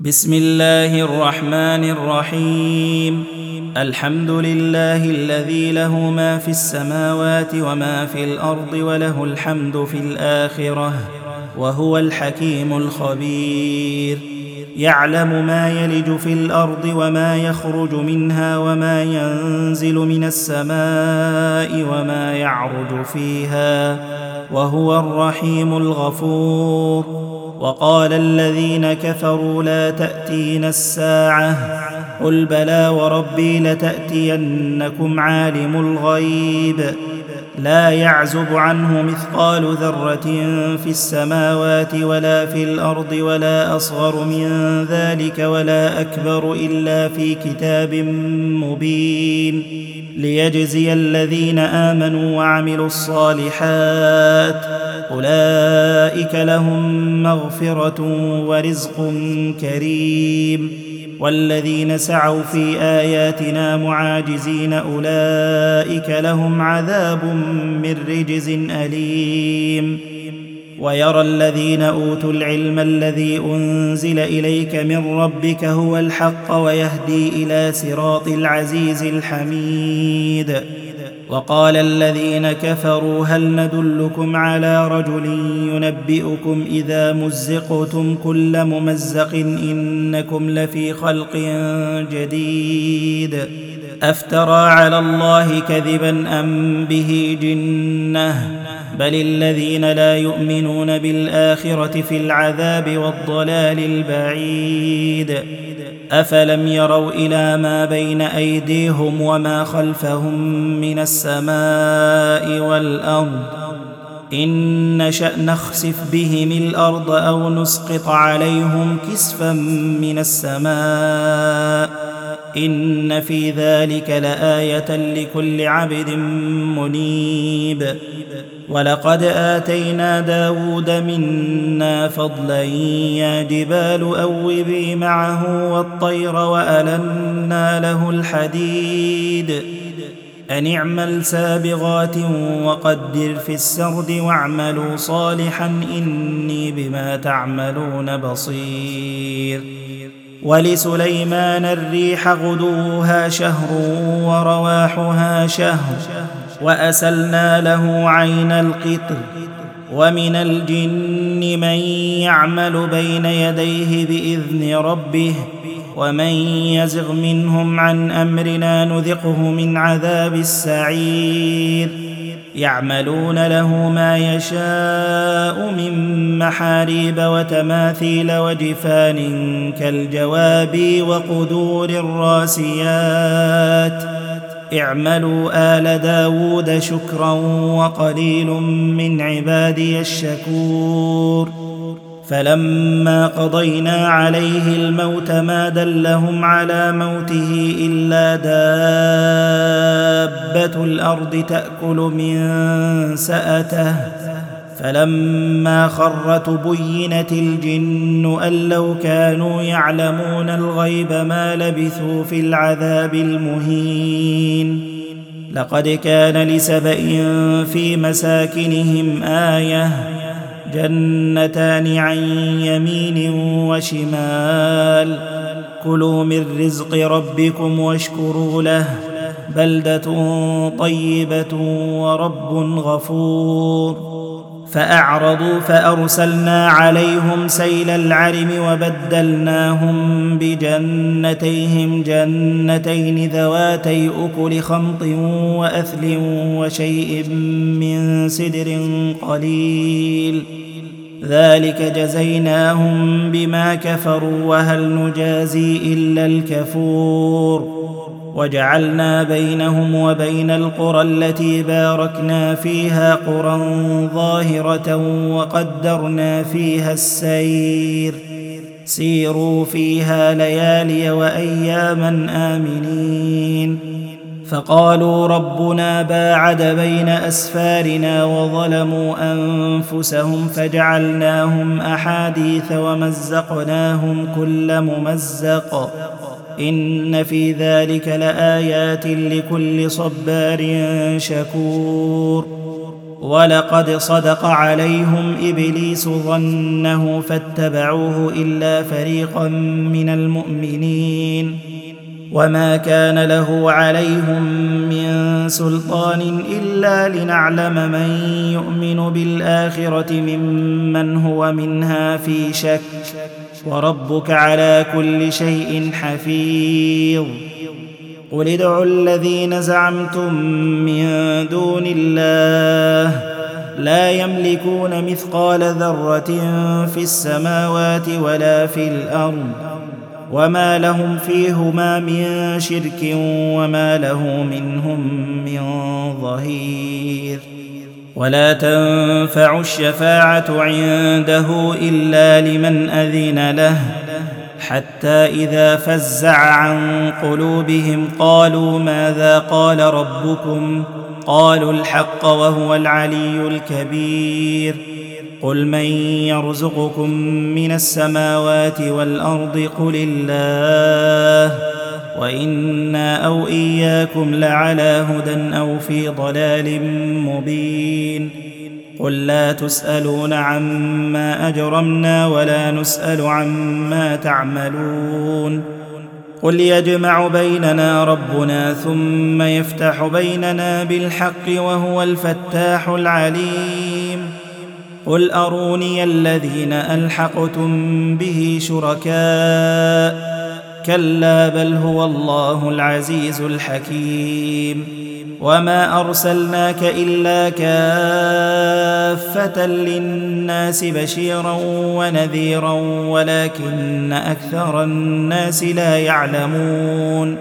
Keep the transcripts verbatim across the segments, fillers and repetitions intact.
بسم الله الرحمن الرحيم. الحمد لله الذي له ما في السماوات وما في الأرض وله الحمد في الآخرة وهو الحكيم الخبير. يعلم ما يلج في الأرض وما يخرج منها وما ينزل من السماء وما يعرج فيها وهو الرحيم الغفور. وقال الذين كفروا لا تأتينا الساعة قل بلى وربي لتأتينكم عالم الغيب لا يعزب عنه مثقال ذرة في السماوات ولا في الأرض ولا أصغر من ذلك ولا أكبر إلا في كتاب مبين ليجزي الذين آمنوا وعملوا الصالحات أولئك لهم مغفرة ورزق كريم. والذين سعوا في آياتنا معاجزين أولئك لهم عذاب من رجز أليم. ويرى الذين أوتوا العلم الذي أنزل إليك من ربك هو الحق ويهدي إلى صراط العزيز الحميد. وقال الذين كفروا هل ندلكم على رجل ينبئكم إذا مزقتم كل ممزق إنكم لفي خلق جديد أفترى على الله كذبا أم به جنة بل الذين لا يؤمنون بالآخرة في العذاب والضلال البعيد. أفلم يروا إلى ما بين أيديهم وما خلفهم من السماء والأرض إن نشأ نخسف بهم الأرض أو نسقط عليهم كسفا من السماء إن في ذلك لآية لكل عبد منيب. ولقد آتينا داود منا فضلا يا جبال أوبي معه والطير وألنا له الحديد أن اعمل سابغات وقدر في السرد واعملوا صالحا إني بما تعملون بصير. ولسليمان الريح غدوها شهر ورواحها شهر وأسلنا له عين القطر. ومن الجن من يعمل بين يديه بإذن ربه ومن يزغ منهم عن أمرنا نذقه من عذاب السعير. يعملون له ما يشاء من محاريب وتماثيل وجفان كالجواب وقدور الراسيات اعملوا آل داود شكرا وقليل من عبادي الشكور. فلما قضينا عليه الموت ما دلهم على موته إلا دابة الأرض تأكل من سأته فلما خر تبينت الجن أن لو كانوا يعلمون الغيب ما لبثوا في العذاب المهين. لقد كان لسبإ في مساكنهم آية جنتان عن يمين وشمال كلوا من رزق ربكم واشكروا له بلدة طيبة ورب غفور. فأعرضوا فأرسلنا عليهم سيل العرم وبدلناهم بجنتيهم جنتين ذواتي أكل خمط وأثل وشيء من سدر قليل ذلك جزيناهم بما كفروا وهل نجازي إلا الكفور. وجعلنا بينهم وبين القرى التي باركنا فيها قرى ظاهرة وقدرنا فيها السير سيروا فيها ليالي وأياما آمنين. فقالوا ربنا باعد بين أسفارنا وظلموا أنفسهم فجعلناهم أحاديث ومزقناهم كل ممزق إن في ذلك لآيات لكل صبار شكور. ولقد صدق عليهم إبليس ظنه فاتبعوه إلا فريقا من المؤمنين وما كان له عليهم من سلطان إلا لنعلم من يؤمن بالآخرة ممن هو منها في شك وربك على كل شيء حفيظ. قل ادعوا الذين زعمتم من دون الله لا يملكون مثقال ذرة في السماوات ولا في الأرض وما لهم فيهما من شرك وما له منهم من ظهير. ولا تنفع الشفاعة عنده إلا لمن أذن له حتى إذا فزع عن قلوبهم قالوا ماذا قال ربكم قالوا الحق وهو العلي الكبير. قل من يرزقكم من السماوات والأرض قل الله وإنا أو إياكم لعلى هدى أو في ضلال مبين. قل لا تسألون عما أجرمنا ولا نسأل عما تعملون. قل يجمع بيننا ربنا ثم يفتح بيننا بالحق وهو الفتاح العليم. قل أروني الذين ألحقتم به شركاء كلا بل هو الله العزيز الحكيم. وما أرسلناك إلا كافة للناس بشيرا ونذيرا ولكن أكثر الناس لا يعلمون.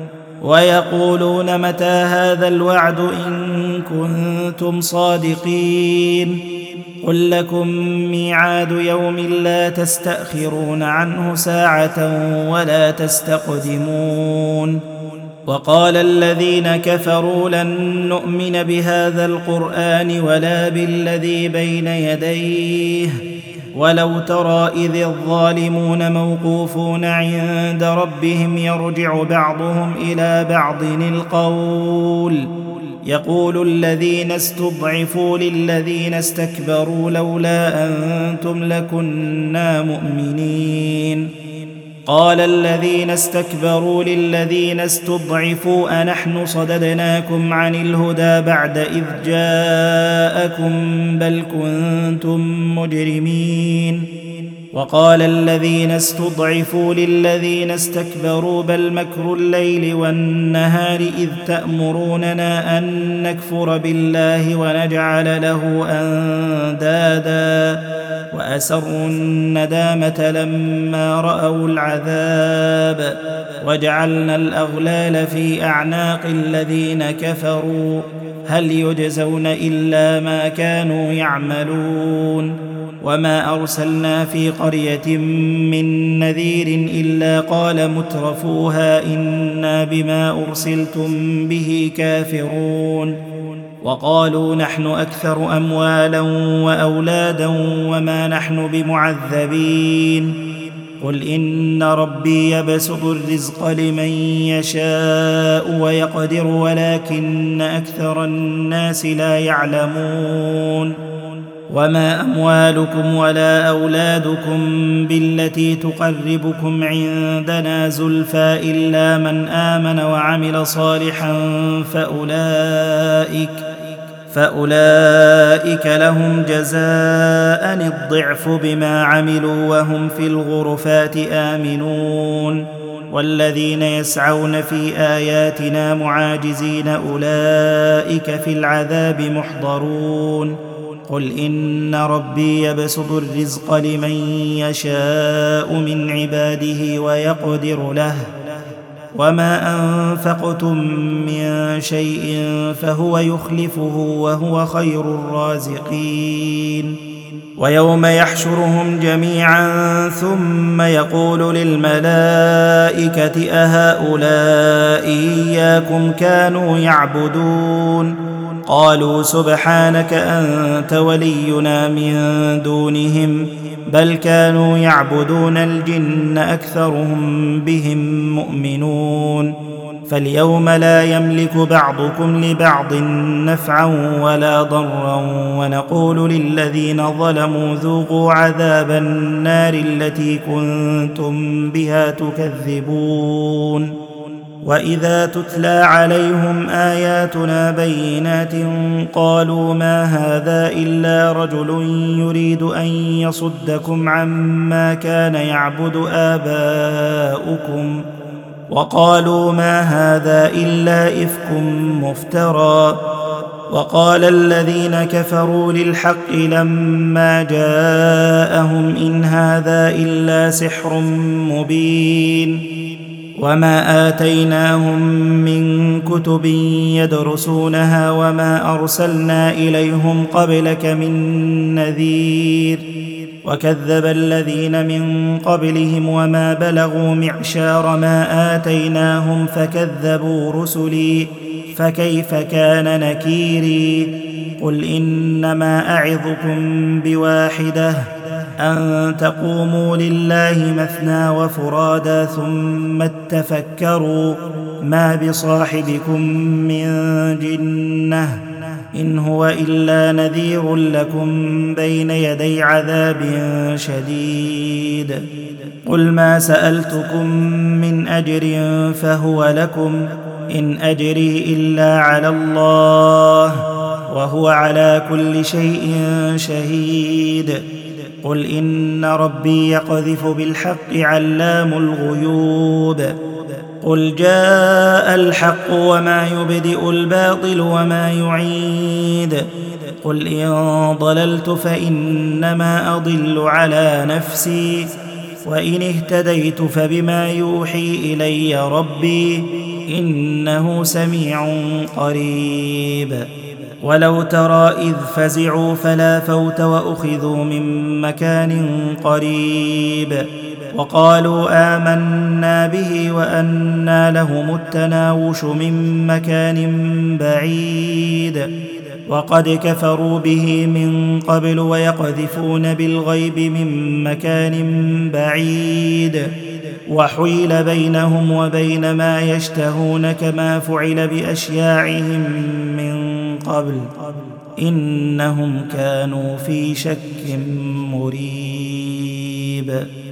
ويقولون متى هذا الوعد إن كنتم صادقين قل لكم ميعاد يوم لا تستأخرون عنه ساعة ولا تستقدمون. وقال الذين كفروا لن نؤمن بهذا القرآن ولا بالذي بين يديه ولو ترى إذ الظالمون موقوفون عند ربهم يرجع بعضهم إلى بعض القول يقول الذين استضعفوا للذين استكبروا لولا أنتم لكنا مؤمنين. قال الذين استكبروا للذين استضعفوا أنحن صددناكم عن الهدى بعد إذ جاءكم بل كنتم مجرمين. وقال الذين استضعفوا للذين استكبروا بل مكر الليل والنهار إذ تأمروننا أن نكفر بالله ونجعل له أندادا وأسروا الندامة لما رأوا العذاب وجعلنا الأغلال في أعناق الذين كفروا هل يجزون إلا ما كانوا يعملون. وما أرسلنا في قرية من نذير إلا قال مترفوها إنا بما أرسلتم به كافرون. وقالوا نحن أكثر أموالا وأولادا وما نحن بمعذبين. قل إن ربي يبسط الرزق لمن يشاء ويقدر ولكن أكثر الناس لا يعلمون. وما أموالكم ولا أولادكم بالتي تقربكم عندنا زلفى إلا من آمن وعمل صالحا فأولئك فأولئك لهم جزاء الضعف بما عملوا وهم في الغرفات آمنون. والذين يسعون في آياتنا معاجزين أولئك في العذاب محضرون. قل إن ربي يبسط الرزق لمن يشاء من عباده ويقدر له وما أنفقتم من شيء فهو يخلفه وهو خير الرازقين. ويوم يحشرهم جميعا ثم يقول للملائكة أهؤلاء إياكم كانوا يعبدون قالوا سبحانك أنت ولينا من دونهم بل كانوا يعبدون الجن أكثرهم بهم مؤمنون. فاليوم لا يملك بعضكم لبعض نفعا ولا ضرا ونقول للذين ظلموا ذوقوا عذاب النار التي كنتم بها تكذبون. وإذا تتلى عليهم آياتنا بينات قالوا ما هذا إلا رجل يريد أن يصدكم عما كان يعبد آباؤكم وقالوا ما هذا إلا إفك مفترى. وقال الذين كفروا للحق لما جاءهم إن هذا إلا سحر مبين. وما آتيناهم من كتب يدرسونها وما أرسلنا إليهم قبلك من نذير. وكذب الذين من قبلهم وما بلغوا معشار ما آتيناهم فكذبوا رسلي فكيف كان نكيري. قل إنما أعظكم بواحدة أن تقوموا لله مثنى وفرادا ثم تفكروا ما بصاحبكم من جنة إن هو إلا نذير لكم بين يدي عذاب شديد. قل ما سألتكم من أجر فهو لكم إن أجري إلا على الله وهو على كل شيء شهيد. قل إن ربي يقذف بالحق علام الغيوب. قل جاء الحق وما يبدئ الباطل وما يعيد. قل إن ضللت فإنما أضل على نفسي وإن اهتديت فبما يوحي إلي ربي إنه سميع قريب. ولو ترى إذ فزعوا فلا فوت وأخذوا من مكان قريب وقالوا آمنا به وأنى لهم التناوش من مكان بعيد وقد كفروا به من قبل ويقذفون بالغيب من مكان بعيد وحيل بينهم وبين ما يشتهون كما فعل بأشياعهم من قبل إنهم كانوا في شك مريب.